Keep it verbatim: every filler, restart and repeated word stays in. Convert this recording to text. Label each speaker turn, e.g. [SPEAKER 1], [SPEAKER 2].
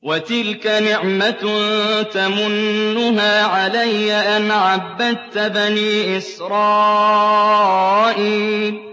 [SPEAKER 1] وَتِلْكَ نِعْمَةٌ تَمُنُّهَا عَلَيَّ أَنْ عَبَّدتَّ بَنِي إِسْرَائِيلَ